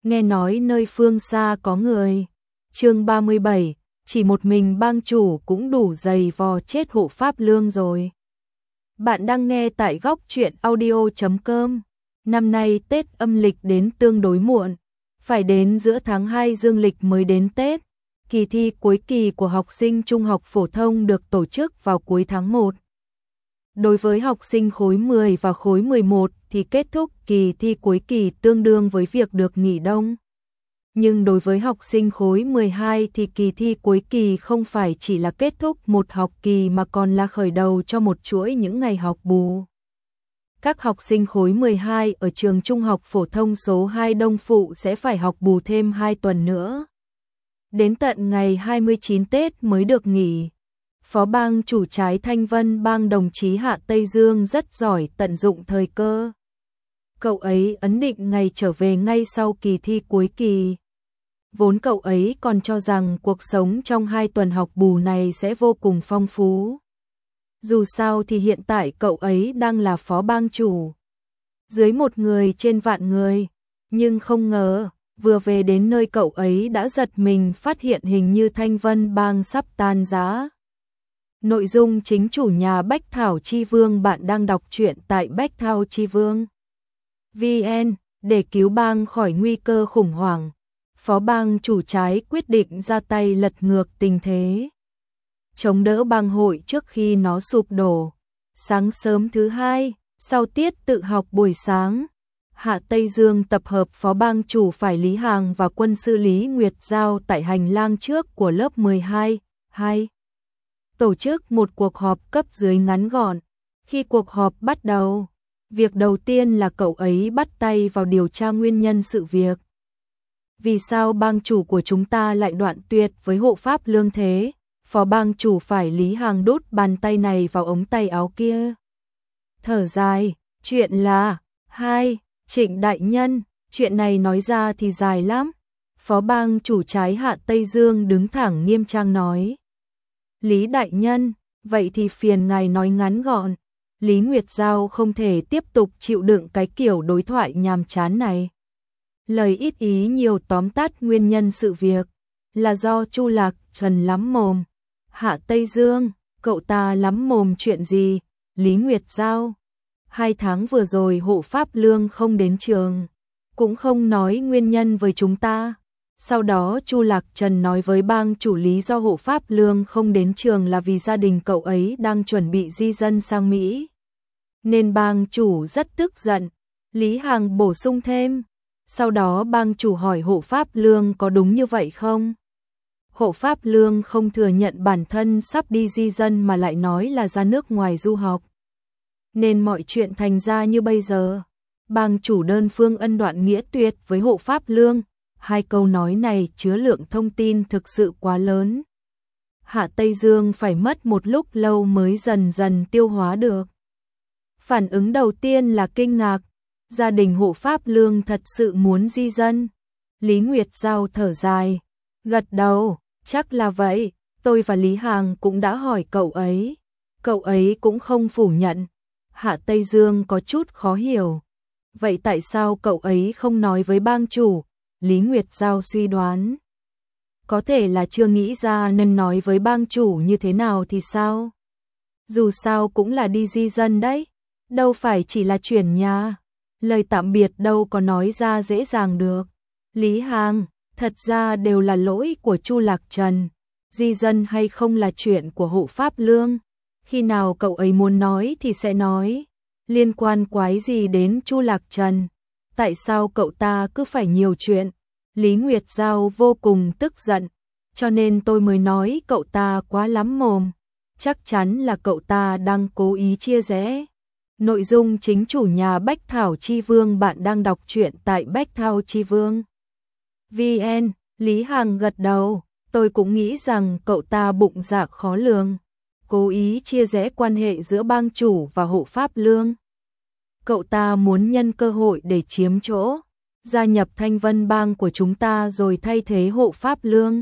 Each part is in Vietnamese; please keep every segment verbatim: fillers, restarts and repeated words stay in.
nghe nói nơi phương xa có người. Chương ba mươi bảy, chỉ một mình bang chủ cũng đủ dày vò chết hộ pháp lương rồi. Bạn đang nghe tại góc truyện audio chấm com. Năm nay Tết âm lịch đến tương đối muộn, phải đến giữa tháng hai dương lịch mới đến Tết. Kỳ thi cuối kỳ của học sinh trung học phổ thông được tổ chức vào cuối tháng một. Đối với học sinh khối mười và khối mười một thì kết thúc kỳ thi cuối kỳ tương đương với việc được nghỉ đông. Nhưng đối với học sinh khối mười hai thì kỳ thi cuối kỳ không phải chỉ là kết thúc một học kỳ mà còn là khởi đầu cho một chuỗi những ngày học bù. Các học sinh khối mười hai ở trường trung học phổ thông số hai Đông Phụ sẽ phải học bù thêm hai tuần nữa. Đến tận ngày hai mươi chín Tết mới được nghỉ. Phó bang chủ Trái Thanh Vân bang đồng chí Hạ Tây Dương rất giỏi tận dụng thời cơ. Cậu ấy ấn định ngày trở về ngay sau kỳ thi cuối kỳ. Vốn cậu ấy còn cho rằng cuộc sống trong hai tuần học bù này sẽ vô cùng phong phú. Dù sao thì hiện tại cậu ấy đang là phó bang chủ. Dưới một người trên vạn người. Nhưng không ngờ, vừa về đến nơi cậu ấy đã giật mình phát hiện hình như Thanh Vân bang sắp tan rã. Nội dung chính chủ nhà Bách Thảo Chi Vương. Bạn đang đọc truyện tại Bách Thảo Chi Vương vê en để cứu bang khỏi nguy cơ khủng hoảng. Phó bang chủ Trái quyết định ra tay lật ngược tình thế, chống đỡ bang hội trước khi nó sụp đổ. Sáng sớm thứ hai, sau tiết tự học buổi sáng, Hạ Tây Dương tập hợp phó bang chủ phải Lý Hàng và quân sư Lý Nguyệt Giao tại hành lang trước của lớp mười hai. hai. Tổ chức một cuộc họp cấp dưới ngắn gọn. Khi cuộc họp bắt đầu, việc đầu tiên là cậu ấy bắt tay vào điều tra nguyên nhân sự việc. Vì sao bang chủ của chúng ta lại đoạn tuyệt với hộ pháp lương thế? Phó bang chủ phải Lý Hàng đút bàn tay này vào ống tay áo kia. Thở dài, chuyện là, hai, Trịnh đại nhân, chuyện này nói ra thì dài lắm. Phó bang chủ Trái Hạ Tây Dương đứng thẳng nghiêm trang nói. Lý đại nhân, vậy thì phiền ngài nói ngắn gọn. Lý Nguyệt Giao không thể tiếp tục chịu đựng cái kiểu đối thoại nhàm chán này. Lời ít ý nhiều tóm tắt nguyên nhân sự việc là do Chu Lạc Trần lắm mồm. Hạ Tây Dương, cậu ta lắm mồm chuyện gì? Lý Nguyệt Giao, hai tháng vừa rồi hộ pháp lương không đến trường, cũng không nói nguyên nhân với chúng ta. Sau đó Chu Lạc Trần nói với bang chủ lý do hộ pháp lương không đến trường là vì gia đình cậu ấy đang chuẩn bị di dân sang Mỹ. Nên bang chủ rất tức giận. Lý Hàng bổ sung thêm. Sau đó bang chủ hỏi hộ pháp lương có đúng như vậy không? Hộ pháp lương không thừa nhận bản thân sắp đi di dân mà lại nói là ra nước ngoài du học. Nên mọi chuyện thành ra như bây giờ. Bang chủ đơn phương ân đoạn nghĩa tuyệt với hộ pháp lương. Hai câu nói này chứa lượng thông tin thực sự quá lớn. Hạ Tây Dương phải mất một lúc lâu mới dần dần tiêu hóa được. Phản ứng đầu tiên là kinh ngạc. Gia đình hộ pháp lương thật sự muốn di dân. Lý Nguyệt Giao thở dài, gật đầu, chắc là vậy. Tôi và Lý Hàng cũng đã hỏi cậu ấy. Cậu ấy cũng không phủ nhận. Hạ Tây Dương có chút khó hiểu. Vậy tại sao cậu ấy không nói với bang chủ? Lý Nguyệt Giao suy đoán. Có thể là chưa nghĩ ra nên nói với bang chủ như thế nào thì sao? Dù sao cũng là đi di dân đấy. Đâu phải chỉ là chuyển nhà. Lời tạm biệt đâu có nói ra dễ dàng được. Lý Hàng, thật ra đều là lỗi của Chu Lạc Trần. Di dân hay không là chuyện của hộ pháp lương. Khi nào cậu ấy muốn nói thì sẽ nói. Liên quan quái gì đến Chu Lạc Trần? Tại sao cậu ta cứ phải nhiều chuyện? Lý Nguyệt Giao vô cùng tức giận. Cho nên tôi mới nói cậu ta quá lắm mồm. Chắc chắn là cậu ta đang cố ý chia rẽ. Nội dung chính chủ nhà Bách Thảo Chi Vương. Bạn đang đọc truyện tại Bách Thảo Chi Vương vê en. Lý Hằng gật đầu. Tôi cũng nghĩ rằng cậu ta bụng dạ khó lường, cố ý chia rẽ quan hệ giữa bang chủ và hộ pháp lương. Cậu ta muốn nhân cơ hội để chiếm chỗ, gia nhập Thanh Vân bang của chúng ta rồi thay thế hộ pháp lương.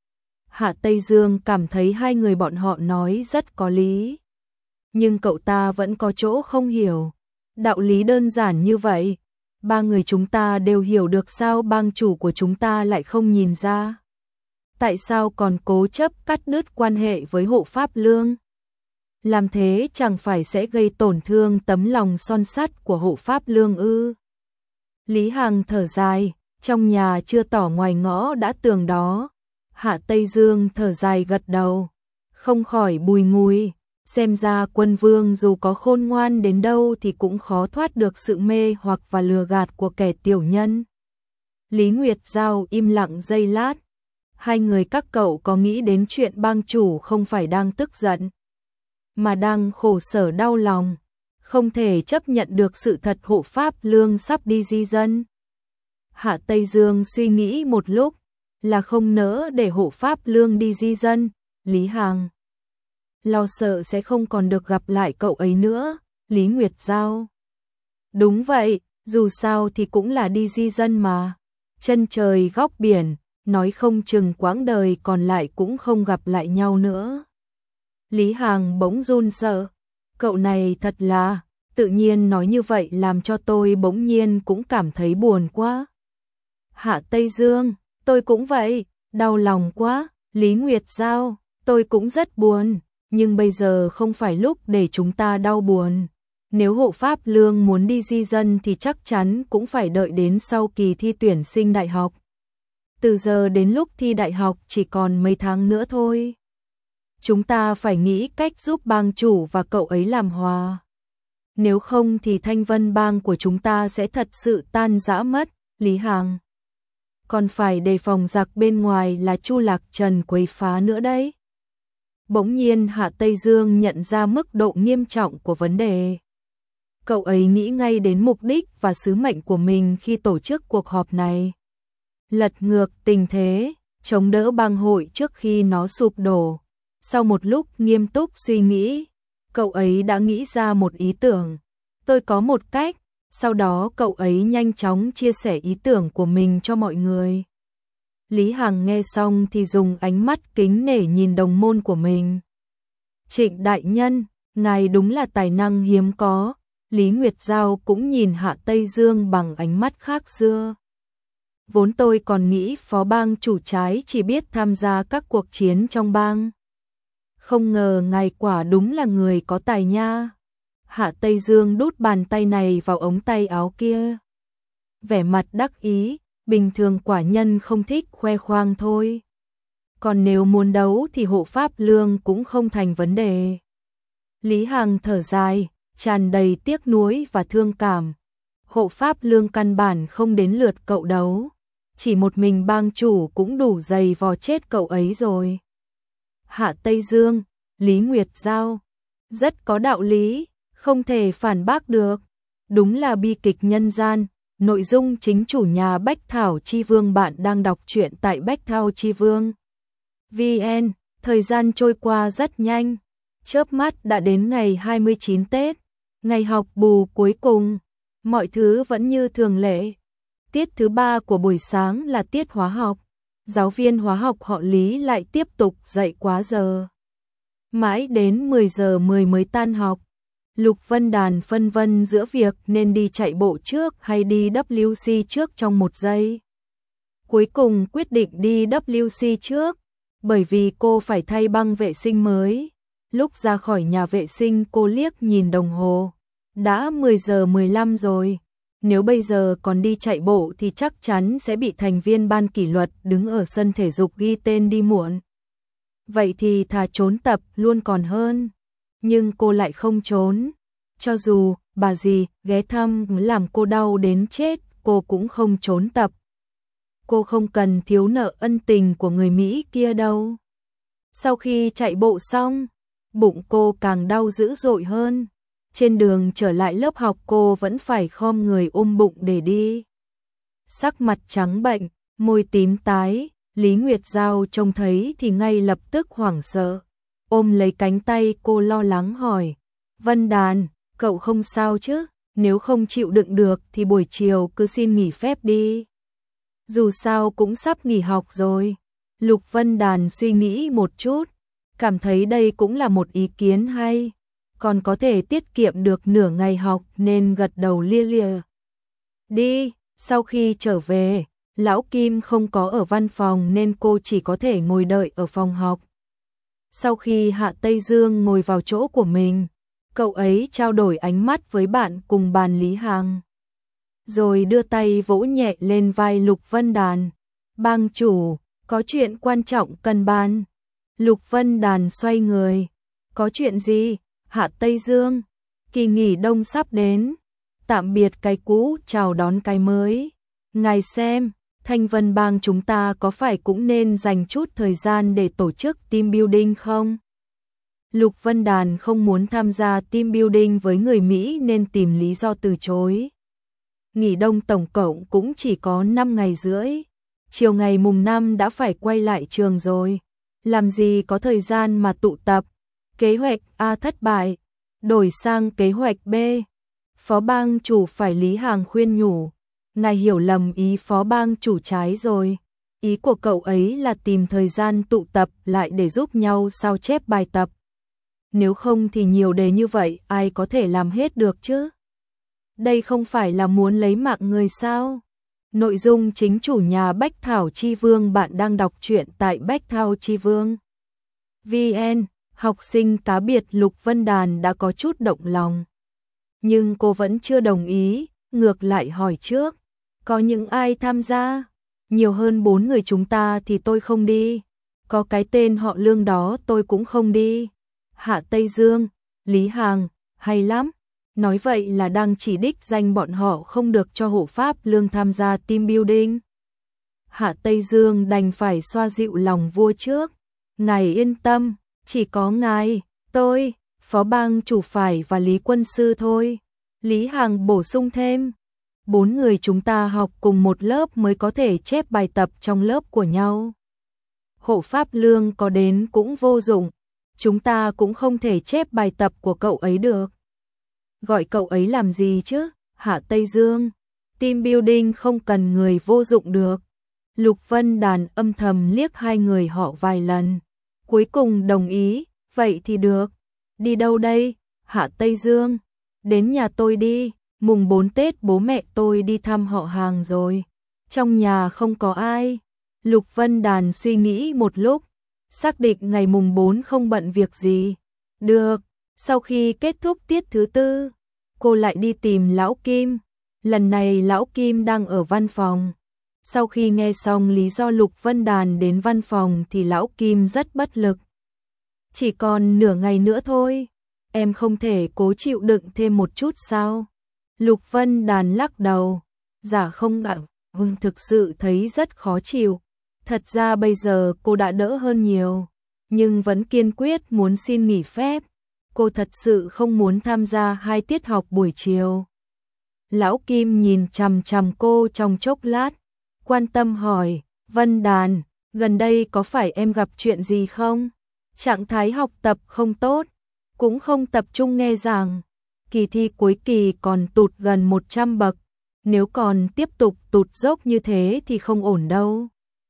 Hạ Tây Dương cảm thấy hai người bọn họ nói rất có lý. Nhưng cậu ta vẫn có chỗ không hiểu. Đạo lý đơn giản như vậy, Ba người chúng ta đều hiểu được sao bang chủ của chúng ta lại không nhìn ra. Tại sao còn cố chấp cắt đứt quan hệ với Hộ Pháp Lương? Làm thế chẳng phải sẽ gây tổn thương tấm lòng son sắt của Hộ Pháp Lương ư? Lý Hằng thở dài, trong nhà chưa tỏ ngoài ngõ đã tường đó. Hạ Tây Dương thở dài gật đầu, không khỏi bùi ngùi, xem ra Quân Vương dù có khôn ngoan đến đâu thì cũng khó thoát được sự mê hoặc và lừa gạt của kẻ tiểu nhân. Lý Nguyệt Giao im lặng giây lát, hai người các cậu có nghĩ đến chuyện bang chủ không phải đang tức giận, mà đang khổ sở đau lòng, không thể chấp nhận được sự thật Hộ Pháp Lương sắp đi di dân. Hạ Tây Dương suy nghĩ một lúc, là không nỡ để Hộ Pháp Lương đi di dân. Lý Hằng lo sợ sẽ không còn được gặp lại cậu ấy nữa. Lý Nguyệt Giao: đúng vậy, dù sao thì cũng là đi di dân mà. Chân trời góc biển, nói không chừng quãng đời còn lại cũng không gặp lại nhau nữa. Lý Hằng bỗng run sợ, cậu này thật là, tự nhiên nói như vậy làm cho tôi bỗng nhiên cũng cảm thấy buồn quá. Hạ Tây Dương: tôi cũng vậy, đau lòng quá. Lý Nguyệt Giao: tôi cũng rất buồn, nhưng bây giờ không phải lúc để chúng ta đau buồn. Nếu Hộ Pháp Lương muốn đi di dân thì chắc chắn cũng phải đợi đến sau kỳ thi tuyển sinh đại học. Từ giờ đến lúc thi đại học chỉ còn mấy tháng nữa thôi. Chúng ta phải nghĩ cách giúp bang chủ và cậu ấy làm hòa. Nếu không thì Thanh Vân bang của chúng ta sẽ thật sự tan rã mất. Lý Hằng: còn phải đề phòng giặc bên ngoài là Chu Lạc Trần quấy phá nữa đấy. Bỗng nhiên Hạ Tây Dương nhận ra mức độ nghiêm trọng của vấn đề. Cậu ấy nghĩ ngay đến mục đích và sứ mệnh của mình khi tổ chức cuộc họp này. Lật ngược tình thế, chống đỡ bang hội trước khi nó sụp đổ. Sau một lúc nghiêm túc suy nghĩ, cậu ấy đã nghĩ ra một ý tưởng. Tôi có một cách. Sau đó cậu ấy nhanh chóng chia sẻ ý tưởng của mình cho mọi người. Lý Hằng nghe xong thì dùng ánh mắt kính nể nhìn đồng môn của mình. Trịnh đại nhân, ngài đúng là tài năng hiếm có. Lý Nguyệt Giao cũng nhìn Hạ Tây Dương bằng ánh mắt khác xưa. Vốn tôi còn nghĩ phó bang chủ trái chỉ biết tham gia các cuộc chiến trong bang. Không ngờ ngài quả đúng là người có tài nha. Hạ Tây Dương đút bàn tay này vào ống tay áo kia. Vẻ mặt đắc ý, bình thường quả nhân không thích khoe khoang thôi. Còn nếu muốn đấu thì Hộ Pháp Lương cũng không thành vấn đề. Lý Hằng thở dài, tràn đầy tiếc nuối và thương cảm. Hộ Pháp Lương căn bản không đến lượt cậu đấu. Chỉ một mình bang chủ cũng đủ dày vò chết cậu ấy rồi. Hạ Tây Dương, Lý Nguyệt Giao: rất có đạo lý, không thể phản bác được. Đúng là bi kịch nhân gian. Nội dung chính chủ nhà Bách Thảo Chi Vương. Bạn đang đọc truyện tại Bách Thảo Chi Vương vê en. Thời gian trôi qua rất nhanh, chớp mắt đã đến ngày hai mươi chín Tết, ngày học bù cuối cùng. Mọi thứ vẫn như thường lệ. Tiết thứ ba của buổi sáng là tiết hóa học. Giáo viên hóa học họ Lý lại tiếp tục dạy quá giờ. Mãi đến mười giờ mười mới tan học. Lục Vân Đàn phân vân giữa việc nên đi chạy bộ trước hay đi W C trước trong một giây. Cuối cùng quyết định đi W C trước, bởi vì cô phải thay băng vệ sinh mới. Lúc ra khỏi nhà vệ sinh cô liếc nhìn đồng hồ. Đã mười giờ mười lăm rồi. Nếu bây giờ còn đi chạy bộ thì chắc chắn sẽ bị thành viên ban kỷ luật đứng ở sân thể dục ghi tên đi muộn. Vậy thì thà trốn tập luôn còn hơn. Nhưng cô lại không trốn. Cho dù bà dì ghé thăm làm cô đau đến chết, cô cũng không trốn tập. Cô không cần thiếu nợ ân tình của người Mỹ kia đâu. Sau khi chạy bộ xong, bụng cô càng đau dữ dội hơn. Trên đường trở lại lớp học cô vẫn phải khom người ôm bụng để đi. Sắc mặt trắng bệnh, môi tím tái, Lý Nguyệt Giao trông thấy thì ngay lập tức hoảng sợ. Ôm lấy cánh tay cô lo lắng hỏi, Vân Đàn, cậu không sao chứ? Nếu không chịu đựng được thì buổi chiều cứ xin nghỉ phép đi. Dù sao cũng sắp nghỉ học rồi. Lục Vân Đàn suy nghĩ một chút, cảm thấy đây cũng là một ý kiến hay, còn có thể tiết kiệm được nửa ngày học nên gật đầu lia lịa. Đi, sau khi trở về, Lão Kim không có ở văn phòng nên cô chỉ có thể ngồi đợi ở phòng học. Sau khi Hạ Tây Dương ngồi vào chỗ của mình, cậu ấy trao đổi ánh mắt với bạn cùng bàn Lý Hằng. Rồi đưa tay vỗ nhẹ lên vai Lục Vân Đàn. Bang chủ, có chuyện quan trọng cần bàn. Lục Vân Đàn xoay người. Có chuyện gì? Hạ Tây Dương, kỳ nghỉ đông sắp đến. Tạm biệt cái cũ, chào đón cái mới. Ngài xem, Thanh Vân Bang chúng ta có phải cũng nên dành chút thời gian để tổ chức team building không? Lục Vân Đàn không muốn tham gia team building với người Mỹ nên tìm lý do từ chối. Nghỉ đông tổng cộng cũng chỉ có năm ngày rưỡi. Chiều ngày mùng năm đã phải quay lại trường rồi. Làm gì có thời gian mà tụ tập. Kế hoạch A thất bại, đổi sang kế hoạch B. Phó bang chủ phải Lý Hằng khuyên nhủ. Ngài hiểu lầm ý phó bang chủ trái rồi. Ý của cậu ấy là tìm thời gian tụ tập lại để giúp nhau sao chép bài tập. Nếu không thì nhiều đề như vậy ai có thể làm hết được chứ? Đây không phải là muốn lấy mạng người sao? Nội dung chính chủ nhà Bách Thảo Chi Vương. Bạn đang đọc truyện tại Bách Thảo Chi Vương. vê en, học sinh cá biệt Lục Vân Đàn đã có chút động lòng. Nhưng cô vẫn chưa đồng ý, ngược lại hỏi trước. Có những ai tham gia? Nhiều hơn bốn người chúng ta thì tôi không đi. Có cái tên họ Lương đó tôi cũng không đi. Hạ Tây Dương, Lý Hằng, hay lắm. Nói vậy là đang chỉ đích danh bọn họ không được cho hộ pháp Lương tham gia team building. Hạ Tây Dương đành phải xoa dịu lòng vua trước. Ngài yên tâm, chỉ có ngài, tôi, phó bang chủ phải và Lý quân sư thôi. Lý Hằng bổ sung thêm. Bốn người chúng ta học cùng một lớp mới có thể chép bài tập trong lớp của nhau. Hộ pháp Lương có đến cũng vô dụng. Chúng ta cũng không thể chép bài tập của cậu ấy được. Gọi cậu ấy làm gì chứ? Hạ Tây Dương, team building không cần người vô dụng được. Lục Vân Đàn âm thầm liếc hai người họ vài lần. Cuối cùng đồng ý, vậy thì được. Đi đâu đây? Hạ Tây Dương, đến nhà tôi đi. Mùng bốn Tết bố mẹ tôi đi thăm họ hàng rồi. Trong nhà không có ai. Lục Vân Đàn suy nghĩ một lúc. Xác định ngày mùng bốn không bận việc gì. Được, sau khi kết thúc tiết thứ tư, cô lại đi tìm Lão Kim. Lần này Lão Kim đang ở văn phòng. Sau khi nghe xong lý do Lục Vân Đàn đến văn phòng thì Lão Kim rất bất lực. Chỉ còn nửa ngày nữa thôi. Em không thể cố chịu đựng thêm một chút sao? Lục Vân Đàn lắc đầu. Dạ không ạ, Vâng thực sự thấy rất khó chịu. Thật ra bây giờ cô đã đỡ hơn nhiều, nhưng vẫn kiên quyết muốn xin nghỉ phép. Cô thật sự không muốn tham gia hai tiết học buổi chiều. Lão Kim nhìn chằm chằm cô trong chốc lát, quan tâm hỏi, Vân Đàn, gần đây có phải em gặp chuyện gì không? Trạng thái học tập không tốt, cũng không tập trung nghe giảng. Kỳ thi cuối kỳ còn tụt gần một trăm bậc, nếu còn tiếp tục tụt dốc như thế thì không ổn đâu.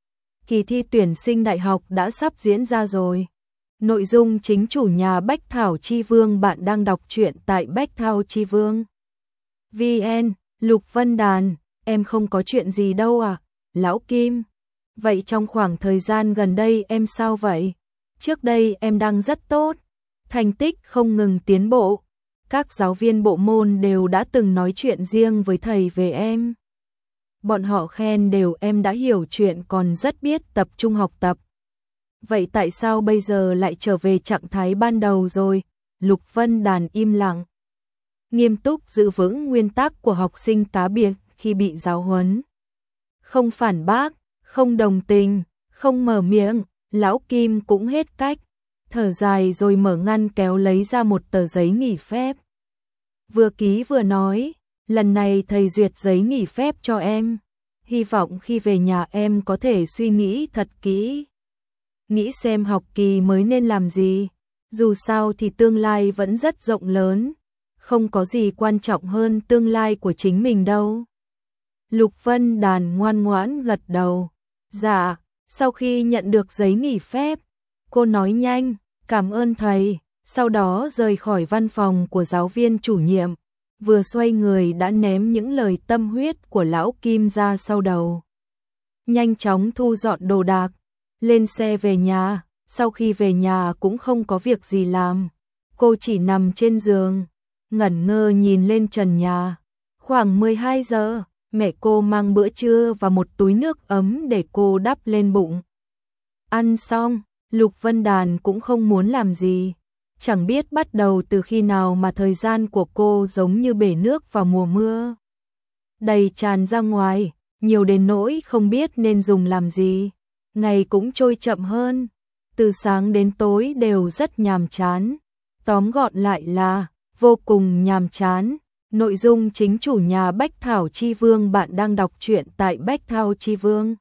Kỳ thi tuyển sinh đại học đã sắp diễn ra rồi. Nội dung chính chủ nhà Bách Thảo Chi Vương. Bạn đang đọc truyện tại Bách Thảo Chi Vương. vê en, Lục Vân Đàn, em không có chuyện gì đâu à? Lão Kim, vậy trong khoảng thời gian gần đây em sao vậy? Trước đây em đang rất tốt, thành tích không ngừng tiến bộ. Các giáo viên bộ môn đều đã từng nói chuyện riêng với thầy về em. Bọn họ khen đều em đã hiểu chuyện còn rất biết tập trung học tập. Vậy tại sao bây giờ lại trở về trạng thái ban đầu rồi? Lục Vân Đàn im lặng. Nghiêm túc giữ vững nguyên tắc của học sinh cá biệt khi bị giáo huấn. Không phản bác, không đồng tình, không mở miệng. Lão Kim cũng hết cách. Thở dài rồi mở ngăn kéo lấy ra một tờ giấy nghỉ phép. Vừa ký vừa nói, lần này thầy duyệt giấy nghỉ phép cho em. Hy vọng khi về nhà em có thể suy nghĩ thật kỹ. Nghĩ xem học kỳ mới nên làm gì. Dù sao thì tương lai vẫn rất rộng lớn. Không có gì quan trọng hơn tương lai của chính mình đâu. Lục Vân Đàn ngoan ngoãn gật đầu. Dạ, sau khi nhận được giấy nghỉ phép, cô nói nhanh, cảm ơn thầy. Sau đó rời khỏi văn phòng của giáo viên chủ nhiệm. vừa xoay người đã ném những lời tâm huyết của lão Kim ra sau đầu. Nhanh chóng thu dọn đồ đạc, lên xe về nhà, sau khi về nhà cũng không có việc gì làm. Cô chỉ nằm trên giường, ngẩn ngơ nhìn lên trần nhà. Khoảng mười hai giờ, mẹ cô mang bữa trưa và một túi nước ấm để cô đắp lên bụng. Ăn xong, Lục Vân Đàn cũng không muốn làm gì. Chẳng biết bắt đầu từ khi nào mà thời gian của cô giống như bể nước vào mùa mưa. Đầy tràn ra ngoài, nhiều đến nỗi không biết nên dùng làm gì. Ngày cũng trôi chậm hơn, từ sáng đến tối đều rất nhàm chán. Tóm gọn lại là, vô cùng nhàm chán. Nội dung chính chủ nhà Bách Thảo Chi Vương. Bạn đang đọc truyện tại Bách Thảo Chi Vương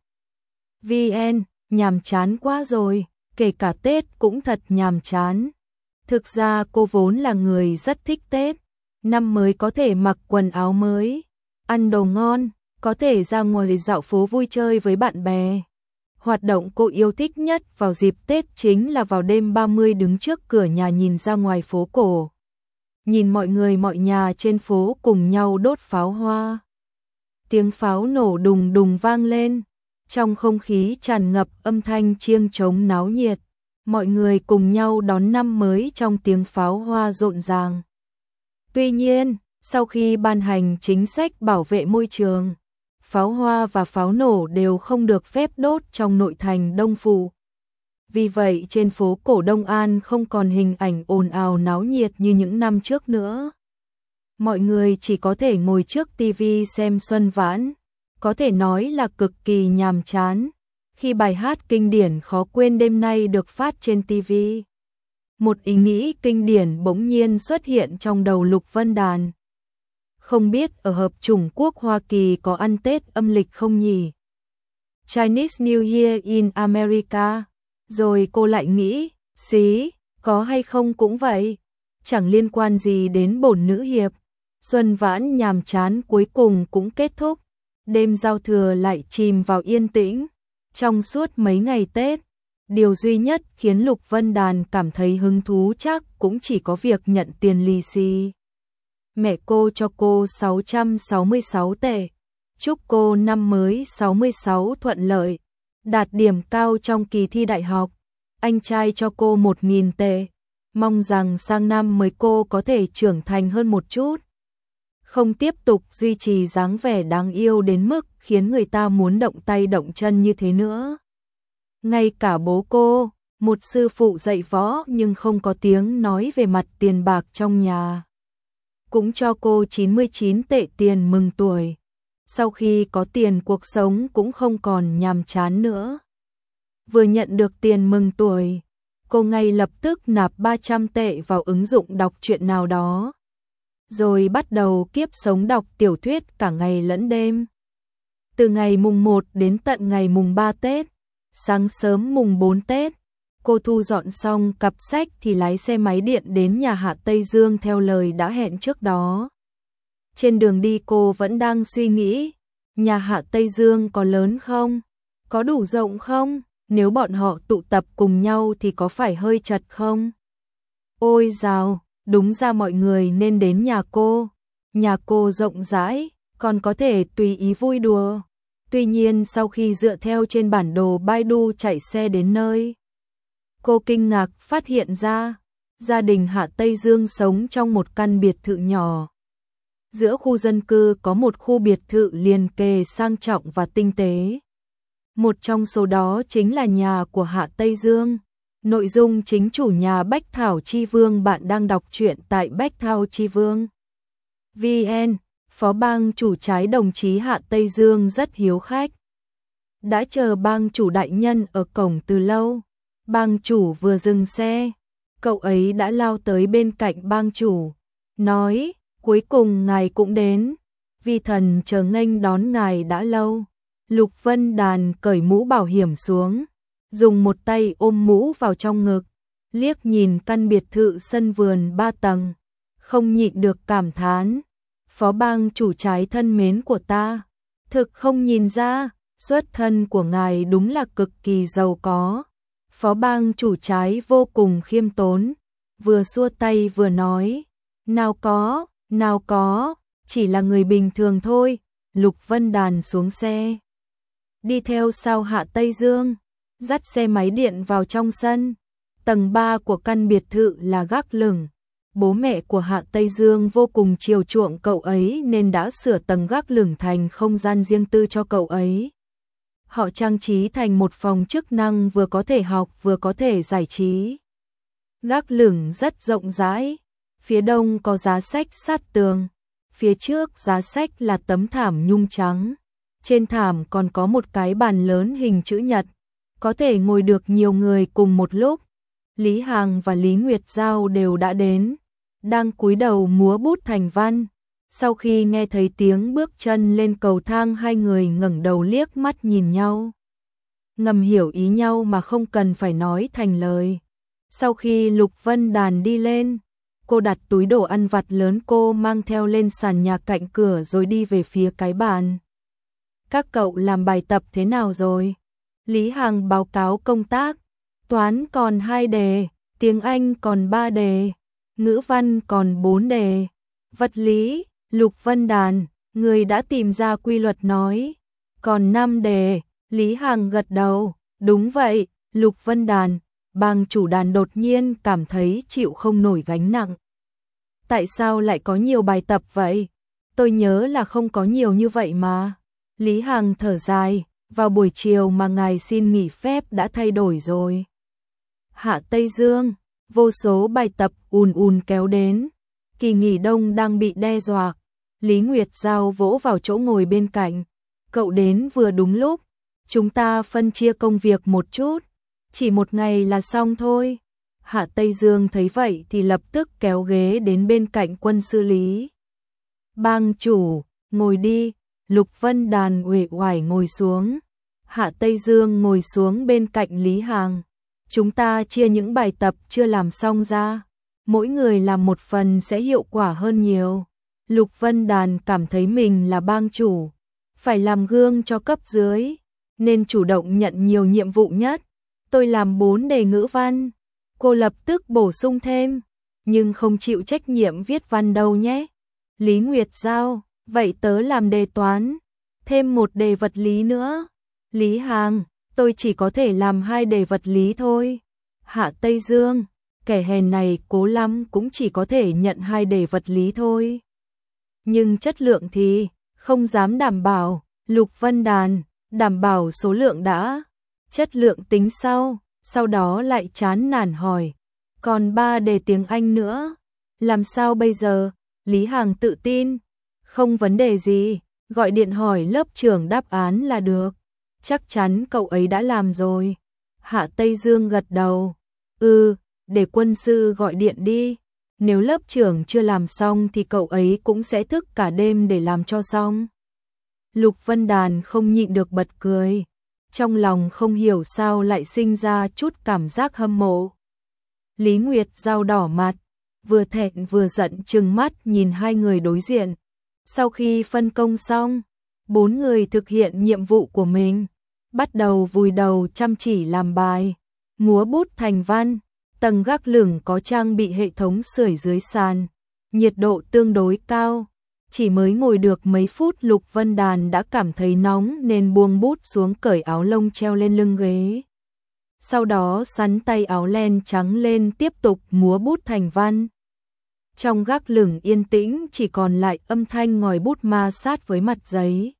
vê en, nhàm chán quá rồi, kể cả Tết cũng thật nhàm chán. Thực ra cô vốn là người rất thích Tết, năm mới có thể mặc quần áo mới, ăn đồ ngon, có thể ra ngoài dạo phố vui chơi với bạn bè. Hoạt động cô yêu thích nhất vào dịp Tết chính là vào đêm ba mươi đứng trước cửa nhà nhìn ra ngoài phố cổ. Nhìn mọi người mọi nhà trên phố cùng nhau đốt pháo hoa. Tiếng pháo nổ đùng đùng vang lên, trong không khí tràn ngập âm thanh chiêng trống náo nhiệt. Mọi người cùng nhau đón năm mới trong tiếng pháo hoa rộn ràng. Tuy nhiên, sau khi ban hành chính sách bảo vệ môi trường, pháo hoa và pháo nổ đều không được phép đốt trong nội thành Đông Phủ. Vì vậy trên phố cổ Đông An không còn hình ảnh ồn ào náo nhiệt như những năm trước nữa. Mọi người chỉ có thể ngồi trước tivi xem Xuân Vãn, có thể nói là cực kỳ nhàm chán. Khi bài hát kinh điển khó quên đêm nay được phát trên tivi, một ý nghĩ kinh điển bỗng nhiên xuất hiện trong đầu Lục Vân Đàn. Không biết ở hợp chủng quốc Hoa Kỳ có ăn Tết âm lịch không nhỉ? Chinese New Year in America. Rồi cô lại nghĩ, xí, có hay không cũng vậy, chẳng liên quan gì đến bổn nữ hiệp. Xuân Vãn nhàm chán cuối cùng cũng kết thúc, đêm giao thừa lại chìm vào yên tĩnh. Trong suốt mấy ngày Tết, điều duy nhất khiến Lục Vân Đàn cảm thấy hứng thú chắc cũng chỉ có việc nhận tiền lì xì. Mẹ cô cho cô sáu trăm sáu mươi sáu tệ, chúc cô năm mới sáu mươi sáu thuận lợi, đạt điểm cao trong kỳ thi đại học. Anh trai cho cô một nghìn tệ, mong rằng sang năm mới cô có thể trưởng thành hơn một chút, không tiếp tục duy trì dáng vẻ đáng yêu đến mức khiến người ta muốn động tay động chân như thế nữa. Ngay cả bố cô, một sư phụ dạy võ nhưng không có tiếng nói về mặt tiền bạc trong nhà, cũng cho cô chín mươi chín tệ tiền mừng tuổi. Sau khi có tiền cuộc sống cũng không còn nhàm chán nữa. Vừa nhận được tiền mừng tuổi, cô ngay lập tức nạp ba trăm tệ vào ứng dụng đọc truyện nào đó, rồi bắt đầu kiếp sống đọc tiểu thuyết cả ngày lẫn đêm. Từ ngày mùng một đến tận ngày mùng ba Tết, sáng sớm mùng bốn Tết, cô thu dọn xong cặp sách thì lái xe máy điện đến nhà Hạ Tây Dương theo lời đã hẹn trước đó. Trên đường đi cô vẫn đang suy nghĩ, nhà Hạ Tây Dương có lớn không? Có đủ rộng không? Nếu bọn họ tụ tập cùng nhau thì có phải hơi chật không? Ôi dào, đúng ra mọi người nên đến nhà cô. Nhà cô rộng rãi, còn có thể tùy ý vui đùa. Tuy nhiên sau khi dựa theo trên bản đồ Baidu chạy xe đến nơi, cô kinh ngạc phát hiện ra, gia đình Hạ Tây Dương sống trong một căn biệt thự nhỏ. Giữa khu dân cư có một khu biệt thự liền kề sang trọng và tinh tế. Một trong số đó chính là nhà của Hạ Tây Dương. Nội dung chính chủ nhà Bách Thảo Chi Vương. Bạn đang đọc truyện tại Bách Thảo Chi Vương vê en. Phó bang chủ trái đồng chí Hạ Tây Dương rất hiếu khách, đã chờ bang chủ đại nhân ở cổng từ lâu. Bang chủ vừa dừng xe, cậu ấy đã lao tới bên cạnh bang chủ, nói: cuối cùng ngài cũng đến, vi thần chờ nghênh đón ngài đã lâu. Lục Vân Đàn cởi mũ bảo hiểm xuống, dùng một tay ôm mũ vào trong ngực, liếc nhìn căn biệt thự sân vườn ba tầng, không nhịn được cảm thán: phó bang chủ trái thân mến của ta, thực không nhìn ra, xuất thân của ngài đúng là cực kỳ giàu có. Phó bang chủ trái vô cùng khiêm tốn, vừa xua tay vừa nói: nào có, Nào có, chỉ là người bình thường thôi. Lục Vân Đàn xuống xe, đi theo sau Hạ Tây Dương, dắt xe máy điện vào trong sân. Tầng ba của căn biệt thự là gác lửng. Bố mẹ của Hạ Tây Dương vô cùng chiều chuộng cậu ấy nên đã sửa tầng gác lửng thành không gian riêng tư cho cậu ấy. Họ trang trí thành một phòng chức năng vừa có thể học vừa có thể giải trí. Gác lửng rất rộng rãi, phía đông có giá sách sát tường, phía trước giá sách là tấm thảm nhung trắng. Trên thảm còn có một cái bàn lớn hình chữ nhật, có thể ngồi được nhiều người cùng một lúc. Lý Hằng và Lý Nguyệt Giao đều đã đến, đang cúi đầu múa bút thành văn. Sau khi nghe thấy tiếng bước chân lên cầu thang, hai người ngẩng đầu liếc mắt nhìn nhau, ngầm hiểu ý nhau mà không cần phải nói thành lời. Sau khi Lục Vân Đàn đi lên, cô đặt túi đồ ăn vặt lớn cô mang theo lên sàn nhà cạnh cửa rồi đi về phía cái bàn. Các cậu làm bài tập thế nào rồi? Lý Hằng báo cáo công tác. Toán còn hai đề, tiếng Anh còn ba đề, ngữ văn còn bốn đề. Vật lý, Lục Vân Đàn, người đã tìm ra quy luật nói. Còn năm đề, Lý Hằng gật đầu. Đúng vậy, Lục Vân Đàn. Bang chủ đàn đột nhiên cảm thấy chịu không nổi gánh nặng. Tại sao lại có nhiều bài tập vậy? Tôi nhớ là không có nhiều như vậy mà. Lý Hằng thở dài, vào buổi chiều mà ngài xin nghỉ phép đã thay đổi rồi. Hạ Tây Dương, vô số bài tập ùn ùn kéo đến. Kỳ nghỉ đông đang bị đe dọa. Lý Nguyệt Giao vỗ vào chỗ ngồi bên cạnh. Cậu đến vừa đúng lúc. Chúng ta phân chia công việc một chút. Chỉ một ngày là xong thôi. Hạ Tây Dương thấy vậy thì lập tức kéo ghế đến bên cạnh quân sư Lý. Bang chủ, ngồi đi. Lục Vân Đàn uể oải ngồi xuống. Hạ Tây Dương ngồi xuống bên cạnh Lý Hằng. Chúng ta chia những bài tập chưa làm xong ra. Mỗi người làm một phần sẽ hiệu quả hơn nhiều. Lục Vân Đàn cảm thấy mình là bang chủ, phải làm gương cho cấp dưới, nên chủ động nhận nhiều nhiệm vụ nhất. Tôi làm bốn đề ngữ văn. Cô lập tức bổ sung thêm. Nhưng không chịu trách nhiệm viết văn đâu nhé. Lý Nguyệt Giao, vậy tớ làm đề toán. Thêm một đề vật lý nữa. Lý Hằng, tôi chỉ có thể làm hai đề vật lý thôi. Hạ Tây Dương, kẻ hèn này cố lắm cũng chỉ có thể nhận hai đề vật lý thôi. Nhưng chất lượng thì không dám đảm bảo. Lục Vân Đàn, đảm bảo số lượng đã, chất lượng tính sau. Sau đó lại chán nản hỏi, còn ba đề tiếng Anh nữa, làm sao bây giờ? Lý Hằng tự tin, không vấn đề gì, gọi điện hỏi lớp trưởng đáp án là được. Chắc chắn cậu ấy đã làm rồi. Hạ Tây Dương gật đầu. Ừ, để quân sư gọi điện đi. Nếu lớp trưởng chưa làm xong thì cậu ấy cũng sẽ thức cả đêm để làm cho xong. Lục Vân Đàn không nhịn được bật cười. Trong lòng không hiểu sao lại sinh ra chút cảm giác hâm mộ. Lý Nguyệt Giao đỏ mặt, vừa thẹn vừa giận trừng mắt nhìn hai người đối diện. Sau khi phân công xong, bốn người thực hiện nhiệm vụ của mình, bắt đầu vùi đầu chăm chỉ làm bài, múa bút thành văn. Tầng gác lửng có trang bị hệ thống sưởi dưới sàn, nhiệt độ tương đối cao. Chỉ mới ngồi được mấy phút Lục Vân Đàn đã cảm thấy nóng nên buông bút xuống cởi áo lông treo lên lưng ghế. Sau đó xắn tay áo len trắng lên tiếp tục múa bút thành văn. Trong gác lửng yên tĩnh chỉ còn lại âm thanh ngòi bút ma sát với mặt giấy.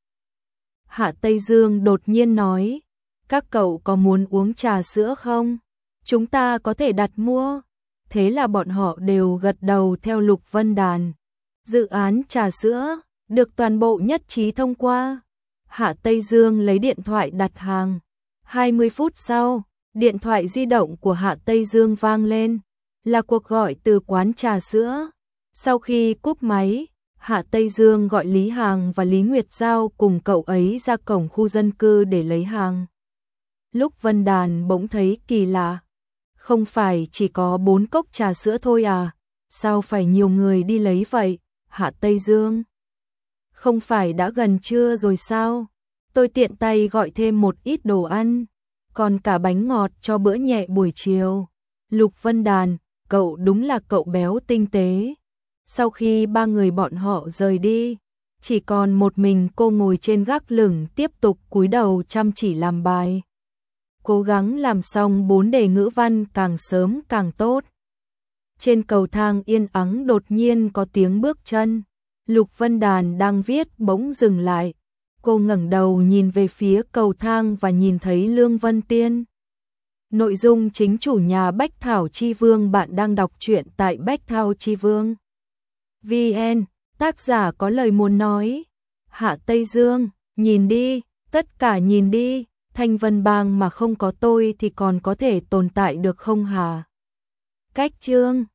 Hạ Tây Dương đột nhiên nói, các cậu có muốn uống trà sữa không? Chúng ta có thể đặt mua. Thế là bọn họ đều gật đầu theo Lục Vân Đàn. Dự án trà sữa được toàn bộ nhất trí thông qua. Hạ Tây Dương lấy điện thoại đặt hàng. hai mươi phút sau, điện thoại di động của Hạ Tây Dương vang lên, là cuộc gọi từ quán trà sữa. Sau khi cúp máy, Hạ Tây Dương gọi Lý Hằng và Lý Nguyệt Giao cùng cậu ấy ra cổng khu dân cư để lấy hàng. Lúc Vân Đàn bỗng thấy kỳ lạ. Không phải chỉ có bốn cốc trà sữa thôi à? Sao phải nhiều người đi lấy vậy? Hạ Tây Dương, không phải đã gần trưa rồi sao? Tôi tiện tay gọi thêm một ít đồ ăn, còn cả bánh ngọt cho bữa nhẹ buổi chiều. Lục Vân Đàn, cậu đúng là cậu béo tinh tế. Sau khi ba người bọn họ rời đi, chỉ còn một mình cô ngồi trên gác lửng tiếp tục cúi đầu chăm chỉ làm bài. Cố gắng làm xong bốn đề ngữ văn càng sớm càng tốt. Trên cầu thang yên ắng đột nhiên có tiếng bước chân. Lục Vân Đàn đang viết bỗng dừng lại. Cô ngẩng đầu nhìn về phía cầu thang và nhìn thấy Lương Vân Tiên. Nội dung chính chủ nhà Bách Thảo Chi Vương. Bạn đang đọc truyện tại Bách Thảo Chi Vương. vê en, tác giả có lời muốn nói. Hạ Tây Dương, nhìn đi, tất cả nhìn đi, Thanh Vân Bang mà không có tôi thì còn có thể tồn tại được không hả? Cách chương